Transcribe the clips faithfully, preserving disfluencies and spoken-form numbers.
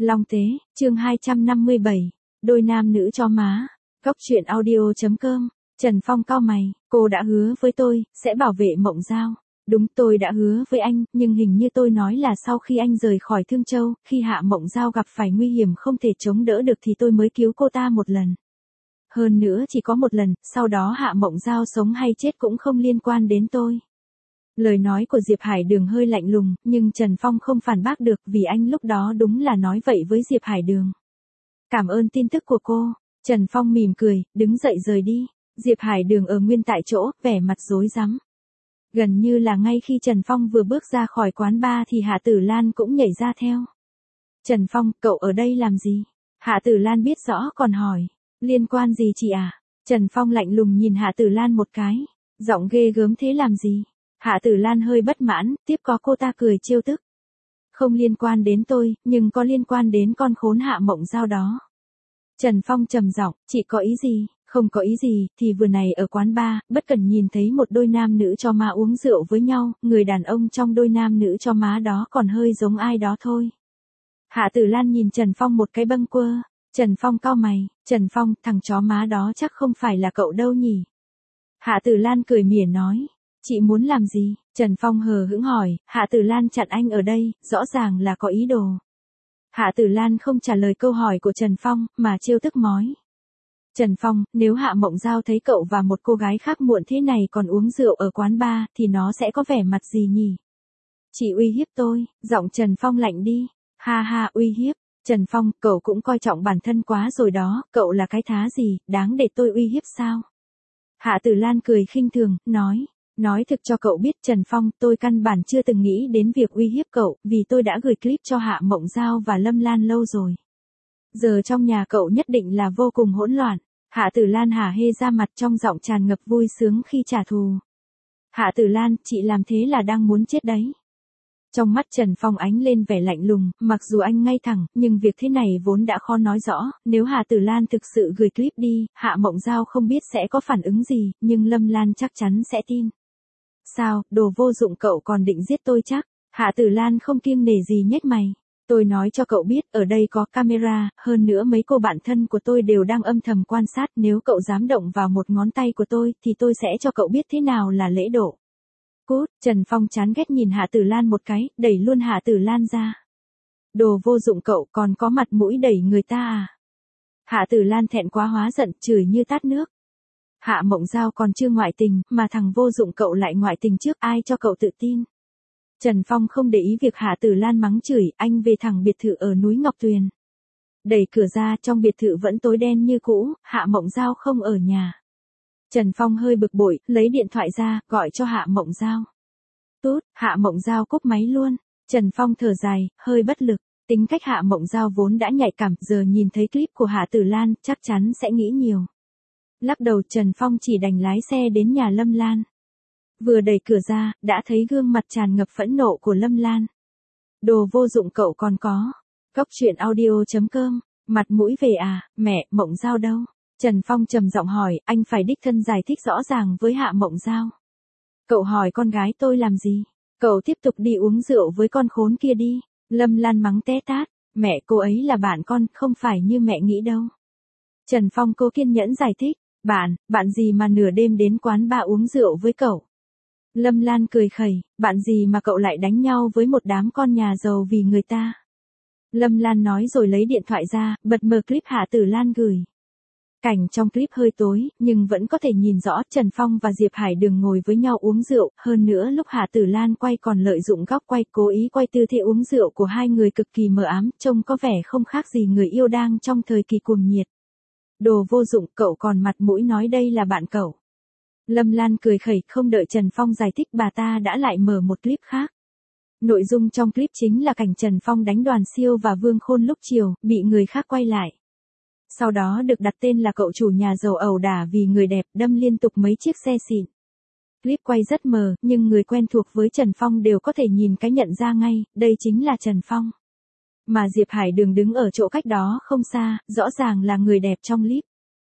Long Tế, chương hai trăm năm mươi bảy, đôi nam nữ cho má. Góc truyện audio.com. Trần Phong cau mày, cô đã hứa với tôi, sẽ bảo vệ Mộng Giao. Đúng, tôi đã hứa với anh, nhưng hình như tôi nói là sau khi anh rời khỏi Thương Châu, khi Hạ Mộng Giao gặp phải nguy hiểm không thể chống đỡ được thì tôi mới cứu cô ta một lần. Hơn nữa chỉ có một lần, sau đó Hạ Mộng Giao sống hay chết cũng không liên quan đến tôi. Lời nói của Diệp Hải Đường hơi lạnh lùng, nhưng Trần Phong không phản bác được vì anh lúc đó đúng là nói vậy với Diệp Hải Đường. Cảm ơn tin tức của cô. Trần Phong mỉm cười, đứng dậy rời đi. Diệp Hải Đường ở nguyên tại chỗ, vẻ mặt rối rắm. Gần như là ngay khi Trần Phong vừa bước ra khỏi quán bar thì Hạ Tử Lan cũng nhảy ra theo. Trần Phong, cậu ở đây làm gì? Hạ Tử Lan biết rõ còn hỏi. Liên quan gì chị à? Trần Phong lạnh lùng nhìn Hạ Tử Lan một cái. Giọng ghê gớm thế làm gì? Hạ Tử Lan hơi bất mãn, tiếp có cô ta cười trêu tức. Không liên quan đến tôi, nhưng có liên quan đến con khốn Hạ Mộng Giao đó. Trần Phong trầm giọng, chị có ý gì? Không có ý gì, thì vừa này ở quán bar, bất cần nhìn thấy một đôi nam nữ cho má uống rượu với nhau, người đàn ông trong đôi nam nữ cho má đó còn hơi giống ai đó thôi. Hạ Tử Lan nhìn Trần Phong một cái bâng quơ. Trần Phong cau mày, Trần Phong, thằng chó má đó chắc không phải là cậu đâu nhỉ? Hạ Tử Lan cười mỉa nói. Chị muốn làm gì? Trần Phong hờ hững hỏi. Hạ Tử Lan chặn anh ở đây, rõ ràng là có ý đồ. Hạ Tử Lan không trả lời câu hỏi của Trần Phong, mà trêu tức mói. Trần Phong, nếu Hạ Mộng Giao thấy cậu và một cô gái khác muộn thế này còn uống rượu ở quán bar, thì nó sẽ có vẻ mặt gì nhỉ? Chị uy hiếp tôi, giọng Trần Phong lạnh đi. Ha ha, uy hiếp. Trần Phong, cậu cũng coi trọng bản thân quá rồi đó, cậu là cái thá gì, đáng để tôi uy hiếp sao? Hạ Tử Lan cười khinh thường, nói. Nói thực cho cậu biết Trần Phong, tôi căn bản chưa từng nghĩ đến việc uy hiếp cậu, vì tôi đã gửi clip cho Hạ Mộng Giao và Lâm Lan lâu rồi. Giờ trong nhà cậu nhất định là vô cùng hỗn loạn. Hạ Tử Lan hả hê ra mặt trong giọng tràn ngập vui sướng khi trả thù. Hạ Tử Lan, chị làm thế là đang muốn chết đấy. Trong mắt Trần Phong ánh lên vẻ lạnh lùng, mặc dù anh ngay thẳng, nhưng việc thế này vốn đã khó nói rõ, nếu Hạ Tử Lan thực sự gửi clip đi, Hạ Mộng Giao không biết sẽ có phản ứng gì, nhưng Lâm Lan chắc chắn sẽ tin. Sao, đồ vô dụng cậu còn định giết tôi chắc? Hạ Tử Lan không kiêng nể gì nhếch mày. Tôi nói cho cậu biết, ở đây có camera, hơn nữa mấy cô bạn thân của tôi đều đang âm thầm quan sát, nếu cậu dám động vào một ngón tay của tôi, thì tôi sẽ cho cậu biết thế nào là lễ độ. Cút, Trần Phong chán ghét nhìn Hạ Tử Lan một cái, đẩy luôn Hạ Tử Lan ra. Đồ vô dụng cậu còn có mặt mũi đẩy người ta à? Hạ Tử Lan thẹn quá hóa giận, chửi như tát nước. Hạ Mộng Giao còn chưa ngoại tình, mà thằng vô dụng cậu lại ngoại tình trước, ai cho cậu tự tin? Trần Phong không để ý việc Hạ Tử Lan mắng chửi, anh về thẳng biệt thự ở núi Ngọc Tuyền. Đẩy cửa ra, trong biệt thự vẫn tối đen như cũ, Hạ Mộng Giao không ở nhà. Trần Phong hơi bực bội, lấy điện thoại ra, gọi cho Hạ Mộng Giao. Tút, Hạ Mộng Giao cúp máy luôn. Trần Phong thở dài, hơi bất lực. Tính cách Hạ Mộng Giao vốn đã nhạy cảm, giờ nhìn thấy clip của Hạ Tử Lan, chắc chắn sẽ nghĩ nhiều. Lắc đầu Trần Phong chỉ đành lái xe đến nhà Lâm Lan. Vừa đẩy cửa ra, đã thấy gương mặt tràn ngập phẫn nộ của Lâm Lan. Đồ vô dụng cậu còn có. Góc truyện audio.com. Mặt mũi về à, mẹ, Mộng Giao đâu? Trần Phong trầm giọng hỏi, anh phải đích thân giải thích rõ ràng với Hạ Mộng Giao. Cậu hỏi con gái tôi làm gì? Cậu tiếp tục đi uống rượu với con khốn kia đi. Lâm Lan mắng té tát. Mẹ, cô ấy là bạn con, không phải như mẹ nghĩ đâu. Trần Phong cố kiên nhẫn giải thích. Bạn, bạn gì mà nửa đêm đến quán bar uống rượu với cậu? Lâm Lan cười khẩy, bạn gì mà cậu lại đánh nhau với một đám con nhà giàu vì người ta? Lâm Lan nói rồi lấy điện thoại ra, bật mở clip Hạ Tử Lan gửi. Cảnh trong clip hơi tối, nhưng vẫn có thể nhìn rõ Trần Phong và Diệp Hải Đường ngồi với nhau uống rượu, hơn nữa lúc Hạ Tử Lan quay còn lợi dụng góc quay cố ý quay tư thế uống rượu của hai người cực kỳ mờ ám, trông có vẻ không khác gì người yêu đang trong thời kỳ cuồng nhiệt. Đồ vô dụng, cậu còn mặt mũi nói đây là bạn cậu. Lâm Lan cười khẩy, không đợi Trần Phong giải thích bà ta đã lại mở một clip khác. Nội dung trong clip chính là cảnh Trần Phong đánh Đoàn Siêu và Vương Khôn lúc chiều, bị người khác quay lại. Sau đó được đặt tên là cậu chủ nhà giàu ẩu đả vì người đẹp, đâm liên tục mấy chiếc xe xịn. Clip quay rất mờ, nhưng người quen thuộc với Trần Phong đều có thể nhìn cái nhận ra ngay, đây chính là Trần Phong. Mà Diệp Hải Đường đứng ở chỗ cách đó không xa, rõ ràng là người đẹp trong clip.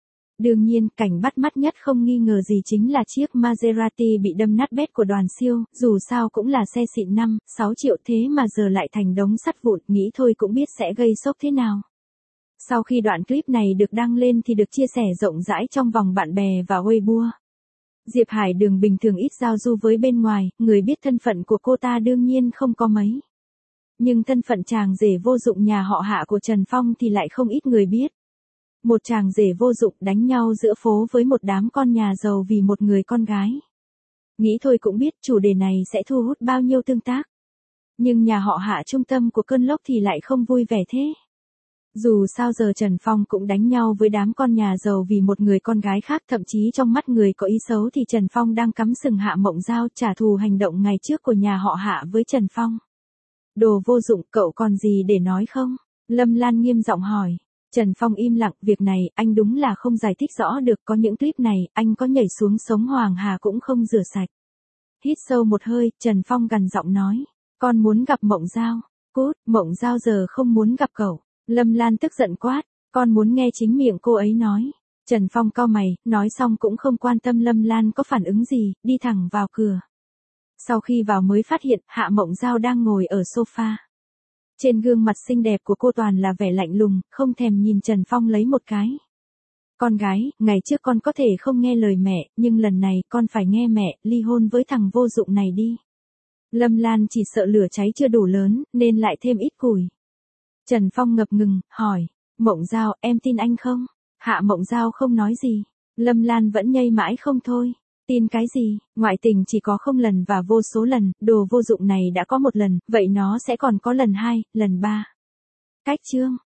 Đương nhiên, cảnh bắt mắt nhất không nghi ngờ gì chính là chiếc Maserati bị đâm nát bét của Đoàn Siêu, dù sao cũng là xe xịn năm, sáu triệu thế mà giờ lại thành đống sắt vụn, nghĩ thôi cũng biết sẽ gây sốc thế nào. Sau khi đoạn clip này được đăng lên thì được chia sẻ rộng rãi trong vòng bạn bè và Weibo. Diệp Hải Đường bình thường ít giao du với bên ngoài, người biết thân phận của cô ta đương nhiên không có mấy. Nhưng thân phận chàng rể vô dụng nhà họ Hạ của Trần Phong thì lại không ít người biết. Một chàng rể vô dụng đánh nhau giữa phố với một đám con nhà giàu vì một người con gái. Nghĩ thôi cũng biết chủ đề này sẽ thu hút bao nhiêu tương tác. Nhưng nhà họ Hạ trung tâm của cơn lốc thì lại không vui vẻ thế. Dù sao giờ Trần Phong cũng đánh nhau với đám con nhà giàu vì một người con gái khác, thậm chí trong mắt người có ý xấu thì Trần Phong đang cắm sừng Hạ Mộng Giao trả thù hành động ngày trước của nhà họ Hạ với Trần Phong. Đồ vô dụng, cậu còn gì để nói không? Lâm Lan nghiêm giọng hỏi. Trần Phong im lặng, việc này anh đúng là không giải thích rõ được, có những clip này anh có nhảy xuống sống Hoàng Hà cũng không rửa sạch. Hít sâu một hơi, Trần Phong gằn giọng nói, con muốn gặp Mộng Giao. Cút, Mộng Giao giờ không muốn gặp cậu. Lâm Lan tức giận quát, con muốn nghe chính miệng cô ấy nói. Trần Phong cau mày, nói xong cũng không quan tâm Lâm Lan có phản ứng gì, đi thẳng vào cửa. Sau khi vào mới phát hiện Hạ Mộng Giao đang ngồi ở sofa. Trên gương mặt xinh đẹp của cô toàn là vẻ lạnh lùng, không thèm nhìn Trần Phong lấy một cái. Con gái, ngày trước con có thể không nghe lời mẹ, nhưng lần này con phải nghe mẹ, ly hôn với thằng vô dụng này đi. Lâm Lan chỉ sợ lửa cháy chưa đủ lớn, nên lại thêm ít củi. Trần Phong ngập ngừng, hỏi, Mộng Giao, em tin anh không? Hạ Mộng Giao không nói gì. Lâm Lan vẫn nhây mãi không thôi. Tin cái gì, ngoại tình chỉ có không lần và vô số lần, đồ vô dụng này đã có một lần, vậy nó sẽ còn có lần hai, lần ba. Cách chương.